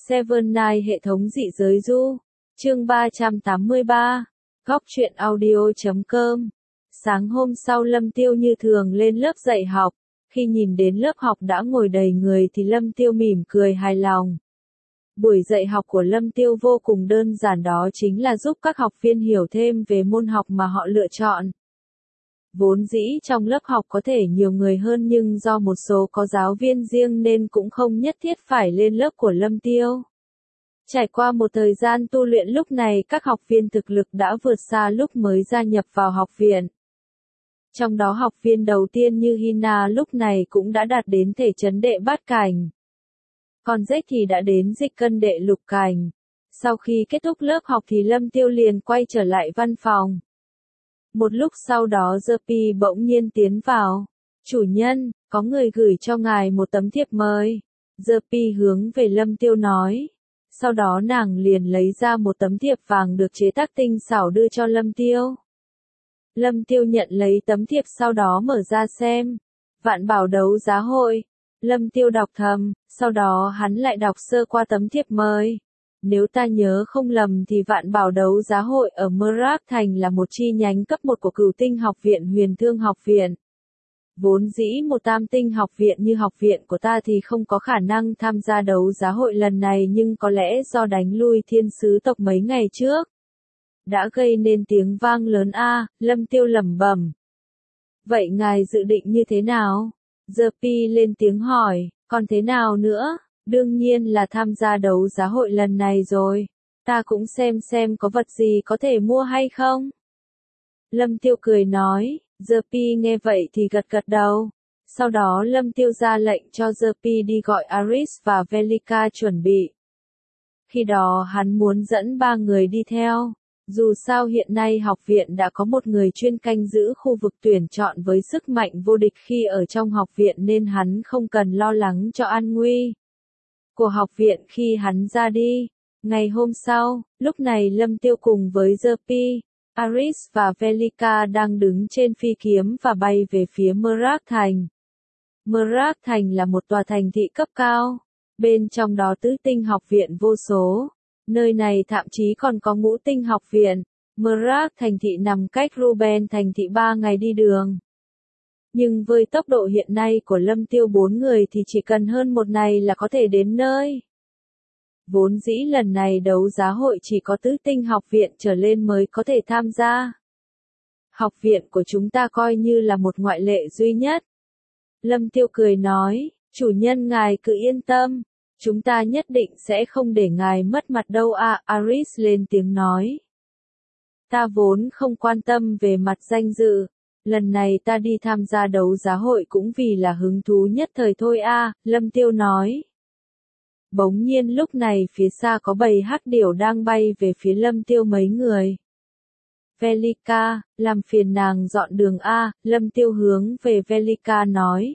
Seven Night hệ thống dị giới du. Chương 383. Góc truyện audio.com. Sáng hôm sau Lâm Tiêu như thường lên lớp dạy học. Khi nhìn đến lớp học đã ngồi đầy người thì Lâm Tiêu mỉm cười hài lòng. Buổi dạy học của Lâm Tiêu vô cùng đơn giản, đó chính là giúp các học viên hiểu thêm về môn học mà họ lựa chọn. Vốn dĩ trong lớp học có thể nhiều người hơn nhưng do một số có giáo viên riêng nên cũng không nhất thiết phải lên lớp của Lâm Tiêu. Trải qua một thời gian tu luyện, lúc này các học viên thực lực đã vượt xa lúc mới gia nhập vào học viện. Trong đó học viên đầu tiên như Hina lúc này cũng đã đạt đến thể chấn đệ bát cảnh. Còn Jack thì đã đến dịch cân đệ lục cảnh. Sau khi kết thúc lớp học thì Lâm Tiêu liền quay trở lại văn phòng. Một lúc sau đó Jerpy bỗng nhiên tiến vào. Chủ nhân, có người gửi cho ngài một tấm thiệp mời. Jerpy hướng về Lâm Tiêu nói. Sau đó nàng liền lấy ra một tấm thiệp vàng được chế tác tinh xảo đưa cho Lâm Tiêu. Lâm Tiêu nhận lấy tấm thiệp sau đó mở ra xem. Vạn bảo đấu giá hội. Lâm Tiêu đọc thầm, sau đó hắn lại đọc sơ qua tấm thiệp mời. Nếu ta nhớ không lầm thì Vạn bảo đấu giá hội ở Mrak Thành là một chi nhánh cấp 1 của Cửu Tinh học viện Huyền Thương học viện. Vốn dĩ một tam tinh học viện như học viện của ta thì không có khả năng tham gia đấu giá hội lần này, nhưng có lẽ do đánh lui thiên sứ tộc mấy ngày trước đã gây nên tiếng vang lớn Lâm Tiêu lẩm bẩm. Vậy ngài dự định như thế nào? Jerpy lên tiếng hỏi, còn thế nào nữa? Đương nhiên là tham gia đấu giá hội lần này rồi. Ta cũng xem có vật gì có thể mua hay không? Lâm Tiêu cười nói. Jerpy nghe vậy thì gật đầu. Sau đó Lâm Tiêu ra lệnh cho Jerpy đi gọi Aris và Velika chuẩn bị. Khi đó hắn muốn dẫn 3 người đi theo. Dù sao hiện nay học viện đã có một người chuyên canh giữ khu vực tuyển chọn với sức mạnh vô địch khi ở trong học viện, nên hắn không cần lo lắng cho an nguy của học viện khi hắn ra đi. Ngày hôm sau, lúc này Lâm Tiêu cùng với Jerpy, Aris và Velika đang đứng trên phi kiếm và bay về phía Mrak Thành. Mrak Thành là một tòa thành thị cấp cao. Bên trong đó tứ tinh học viện vô số. Nơi này thậm chí còn có ngũ tinh học viện. Mrak Thành thị nằm cách Ruben Thành thị 3 ngày đi đường. Nhưng với tốc độ hiện nay của Lâm Tiêu 4 người thì chỉ cần hơn một ngày là có thể đến nơi. Vốn dĩ lần này đấu giá hội chỉ có tứ tinh học viện trở lên mới có thể tham gia. Học viện của chúng ta coi như là một ngoại lệ duy nhất. Lâm Tiêu cười nói, chủ nhân ngài cứ yên tâm, chúng ta nhất định sẽ không để ngài mất mặt đâu Aris lên tiếng nói. Ta vốn không quan tâm về mặt danh dự, lần này ta đi tham gia đấu giá hội cũng vì là hứng thú nhất thời thôi Lâm Tiêu nói. Bỗng nhiên lúc này phía xa có bầy hắc điểu đang bay về phía Lâm Tiêu mấy người. Velika, làm phiền nàng dọn đường Lâm Tiêu hướng về Velika nói.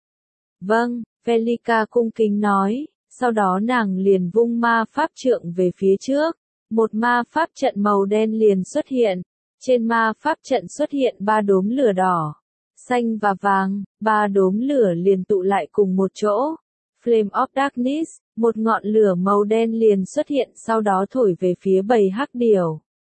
Vâng, Velika cung kính nói, sau đó nàng liền vung ma pháp trượng về phía trước. Một ma pháp trận màu đen liền xuất hiện. Trên ma pháp trận xuất hiện 3 đốm lửa đỏ, xanh và vàng, 3 đốm lửa liền tụ lại cùng một chỗ. Flame of Darkness, một ngọn lửa màu đen liền xuất hiện sau đó thổi về phía bầy hắc điểu.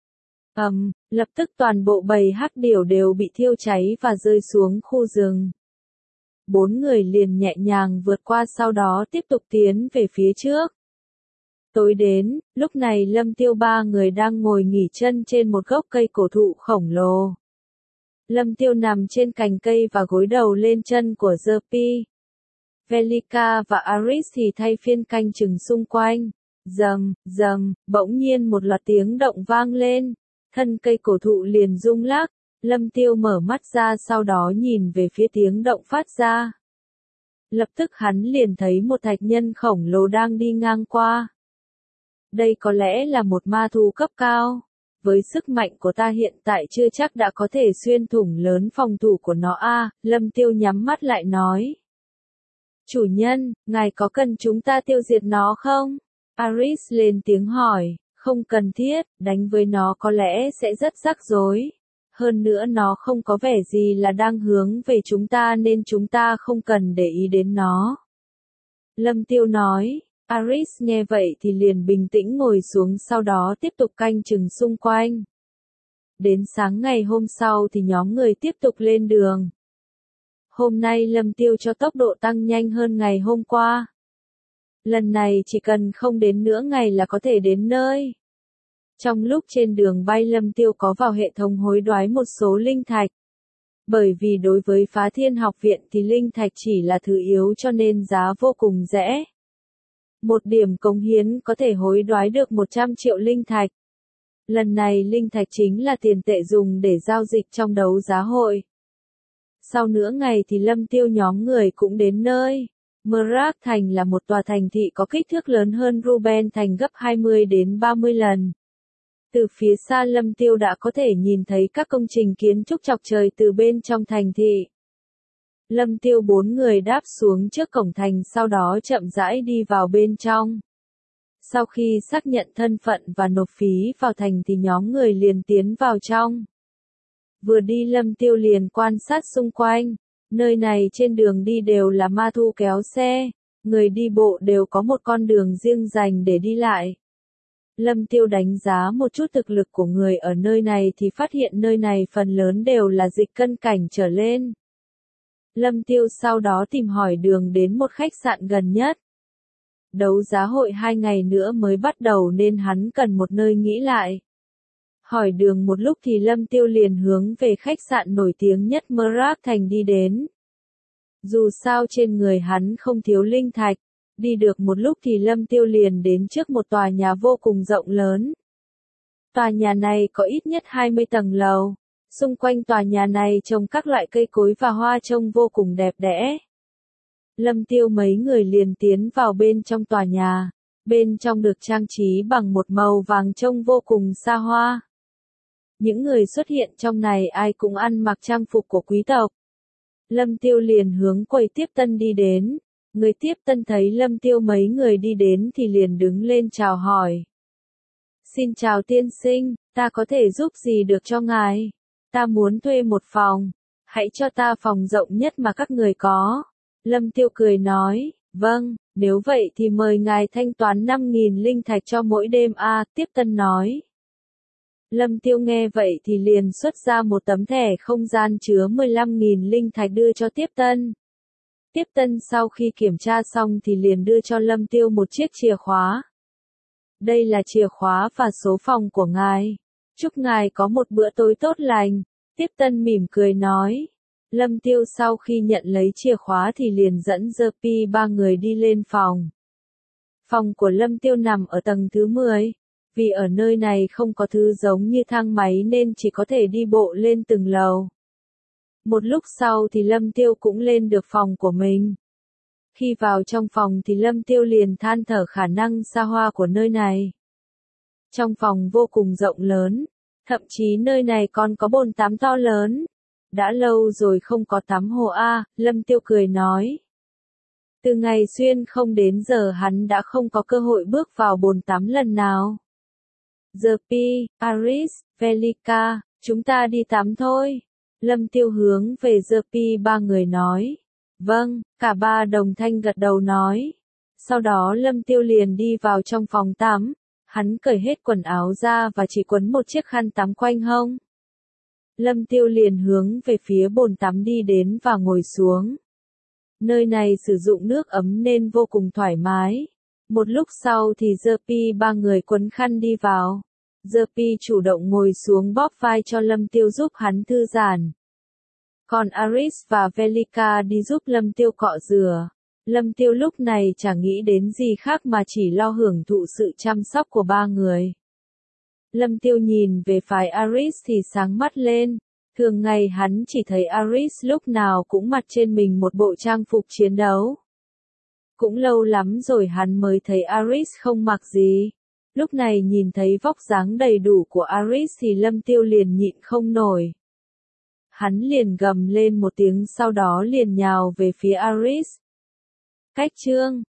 Lập tức toàn bộ bầy hắc điểu đều bị thiêu cháy và rơi xuống khu rừng. 4 người liền nhẹ nhàng vượt qua sau đó tiếp tục tiến về phía trước. Tối đến, lúc này Lâm Tiêu 3 người đang ngồi nghỉ chân trên một gốc cây cổ thụ khổng lồ. Lâm Tiêu nằm trên cành cây và gối đầu lên chân của Jerpy. Velika và Aris thì thay phiên canh chừng xung quanh. Rầm, bỗng nhiên một loạt tiếng động vang lên. Thân cây cổ thụ liền rung lắc. Lâm Tiêu mở mắt ra sau đó nhìn về phía tiếng động phát ra. Lập tức hắn liền thấy một thạch nhân khổng lồ đang đi ngang qua. Đây có lẽ là một ma thú cấp cao. Với sức mạnh của ta hiện tại chưa chắc đã có thể xuyên thủng lớn phòng thủ của nó Lâm Tiêu nhắm mắt lại nói. Chủ nhân, ngài có cần chúng ta tiêu diệt nó không? Aris lên tiếng hỏi, không cần thiết, đánh với nó có lẽ sẽ rất rắc rối. Hơn nữa nó không có vẻ gì là đang hướng về chúng ta nên chúng ta không cần để ý đến nó. Lâm Tiêu nói, Aris nghe vậy thì liền bình tĩnh ngồi xuống, sau đó tiếp tục canh chừng xung quanh. Đến sáng ngày hôm sau thì nhóm người tiếp tục lên đường. Hôm nay Lâm Tiêu cho tốc độ tăng nhanh hơn ngày hôm qua. Lần này chỉ cần không đến nửa ngày là có thể đến nơi. Trong lúc trên đường bay Lâm Tiêu có vào hệ thống hối đoái một số linh thạch. Bởi vì đối với Phá Thiên Học Viện thì linh thạch chỉ là thứ yếu cho nên giá vô cùng rẻ. Một điểm cống hiến có thể hối đoái được 100 triệu linh thạch. Lần này linh thạch chính là tiền tệ dùng để giao dịch trong đấu giá hội. Sau nửa ngày thì Lâm Tiêu nhóm người cũng đến nơi. Mrak Thành là một tòa thành thị có kích thước lớn hơn Ruben Thành gấp 20 đến 30 lần. Từ phía xa Lâm Tiêu đã có thể nhìn thấy các công trình kiến trúc chọc trời từ bên trong thành thị. Lâm Tiêu 4 người đáp xuống trước cổng thành, sau đó chậm rãi đi vào bên trong. Sau khi xác nhận thân phận và nộp phí vào thành thì nhóm người liền tiến vào trong. Vừa đi Lâm Tiêu liền quan sát xung quanh. Nơi này trên đường đi đều là ma thu kéo xe. Người đi bộ đều có một con đường riêng dành để đi lại. Lâm Tiêu đánh giá một chút thực lực của người ở nơi này thì phát hiện nơi này phần lớn đều là dịch cân cảnh trở lên. Lâm Tiêu sau đó tìm hỏi đường đến một khách sạn gần nhất. Đấu giá hội 2 ngày nữa mới bắt đầu nên hắn cần một nơi nghỉ lại. Hỏi đường một lúc thì Lâm Tiêu liền hướng về khách sạn nổi tiếng nhất Mrak Thành đi đến. Dù sao trên người hắn không thiếu linh thạch, đi được một lúc thì Lâm Tiêu liền đến trước một tòa nhà vô cùng rộng lớn. Tòa nhà này có ít nhất 20 tầng lầu, xung quanh tòa nhà này trồng các loại cây cối và hoa trông vô cùng đẹp đẽ. Lâm Tiêu mấy người liền tiến vào bên trong tòa nhà, bên trong được trang trí bằng một màu vàng trông vô cùng xa hoa. Những người xuất hiện trong này ai cũng ăn mặc trang phục của quý tộc. Lâm Tiêu liền hướng quầy tiếp tân đi đến. Người tiếp tân thấy Lâm Tiêu mấy người đi đến thì liền đứng lên chào hỏi. Xin chào tiên sinh, ta có thể giúp gì được cho ngài? Ta muốn thuê một phòng. Hãy cho ta phòng rộng nhất mà các người có. Lâm Tiêu cười nói, vâng, nếu vậy thì mời ngài thanh toán 5.000 linh thạch cho mỗi đêm tiếp tân nói. Lâm Tiêu nghe vậy thì liền xuất ra một tấm thẻ không gian chứa 15.000 linh thạch đưa cho tiếp tân. Tiếp tân sau khi kiểm tra xong thì liền đưa cho Lâm Tiêu một chiếc chìa khóa. Đây là chìa khóa và số phòng của ngài. Chúc ngài có một bữa tối tốt lành. Tiếp tân mỉm cười nói. Lâm Tiêu sau khi nhận lấy chìa khóa thì liền dẫn Pi 3 người đi lên phòng. Phòng của Lâm Tiêu nằm ở tầng thứ 10. Vì ở nơi này không có thứ giống như thang máy nên chỉ có thể đi bộ lên từng lầu. Một lúc sau thì Lâm Tiêu cũng lên được phòng của mình. Khi vào trong phòng thì Lâm Tiêu liền than thở khả năng xa hoa của nơi này. Trong phòng vô cùng rộng lớn, thậm chí nơi này còn có bồn tắm to lớn. Đã lâu rồi không có tắm hồ Lâm Tiêu cười nói. Từ ngày xuyên không đến giờ hắn đã không có cơ hội bước vào bồn tắm lần nào. Pi, Aris, Velika, chúng ta đi tắm thôi. Lâm Tiêu hướng về Pi 3 người nói. Vâng, cả ba đồng thanh gật đầu nói. Sau đó Lâm Tiêu liền đi vào trong phòng tắm. Hắn cởi hết quần áo ra và chỉ quấn một chiếc khăn tắm quanh hông. Lâm Tiêu liền hướng về phía bồn tắm đi đến và ngồi xuống. Nơi này sử dụng nước ấm nên vô cùng thoải mái. Một lúc sau thì Pi 3 người quấn khăn đi vào. Pi chủ động ngồi xuống bóp vai cho Lâm Tiêu giúp hắn thư giãn. Còn Aris và Velika đi giúp Lâm Tiêu cọ rửa. Lâm Tiêu lúc này chẳng nghĩ đến gì khác mà chỉ lo hưởng thụ sự chăm sóc của 3 người. Lâm Tiêu nhìn về phái Aris thì sáng mắt lên. Thường ngày hắn chỉ thấy Aris lúc nào cũng mặc trên mình một bộ trang phục chiến đấu. Cũng lâu lắm rồi hắn mới thấy Aris không mặc gì. Lúc này nhìn thấy vóc dáng đầy đủ của Aris thì Lâm Tiêu liền nhịn không nổi. Hắn liền gầm lên một tiếng sau đó liền nhào về phía Aris. Cách chương